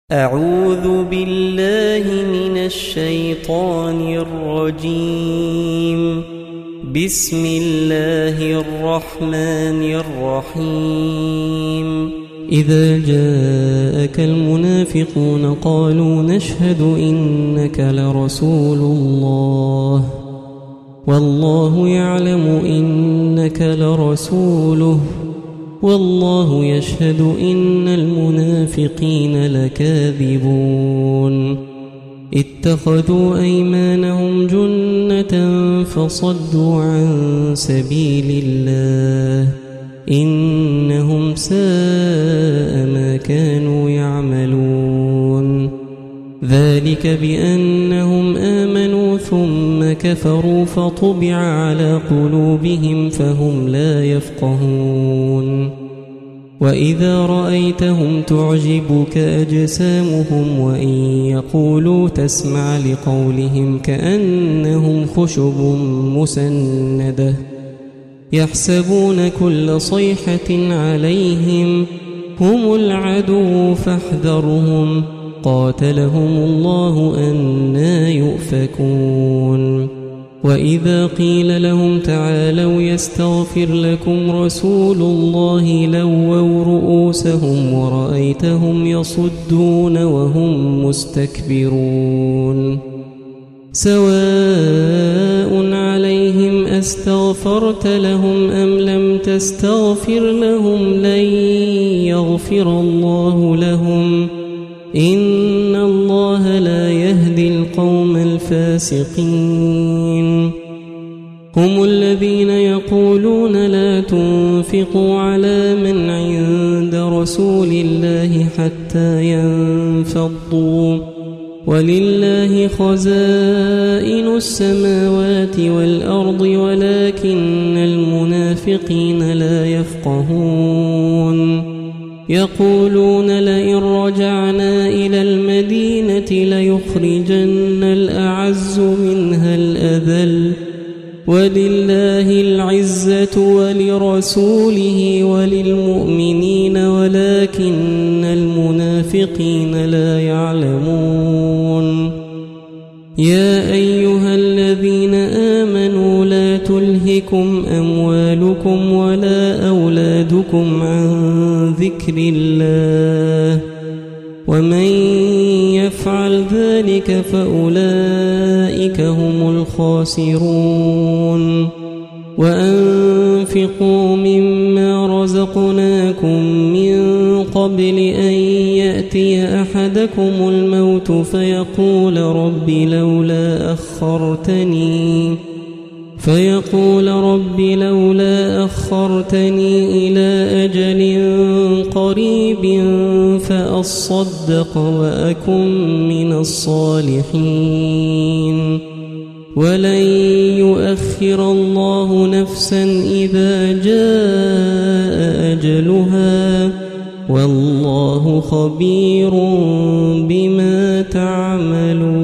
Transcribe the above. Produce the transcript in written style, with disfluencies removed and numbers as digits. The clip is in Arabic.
أعوذ بالله من الشيطان الرجيم. بسم الله الرحمن الرحيم. إذا جاءك المنافقون قالوا نشهد إنك لرسول الله والله يعلم إنك لرسوله والله يشهد إن المنافقين لكاذبون. اتخذوا أيمانهم جنة فصدوا عن سبيل الله إنهم ساء ما كانوا يعملون. ذلك بأنهم آمنوا ثم كفروا فطبع على قلوبهم فهم لا يفقهون. وإذا رأيتهم تعجبك أجسامهم وإن يقولوا تسمع لقولهم كأنهم خشب مسندة يحسبون كل صيحة عليهم هم العدو فاحذرهم قاتلهم الله أنى يؤفكون. وإذا قيل لهم تعالوا يستغفر لكم رسول الله لووا رؤوسهم ورأيتهم يصدون وهم مستكبرون. سواء عليهم أستغفرت لهم أم لم تستغفر لهم لن يغفر الله لهم إن الله لا يهدي القوم الفاسقين. هم الذين يقولون لا تنفقوا على من عند رسول الله حتى ينفضوا ولله خزائن السماوات والأرض ولكن المنافقين لا يفقهون. يقولون لئن رجعنا إلى المدينة ليخرجن الأعز منها الأذل ولله العزة ولرسوله وللمؤمنين ولكن المنافقين لا يعلمون. يا أيها الذين آمنوا لا تلهكم أموالكم ولا أولادكم عن ذكر الله ومن يفعل ذلك فأولئك هم الخاسرون. وأنفقوا مما رزقناكم من قبل أن يأتي أحدكم الموت فيقول رب لولا أخرتني إلى أجل قريب فأصدق وأكن من الصالحين. ولن يؤخر الله نفسا إذا جاء أجلها والله خبير بما تعملون.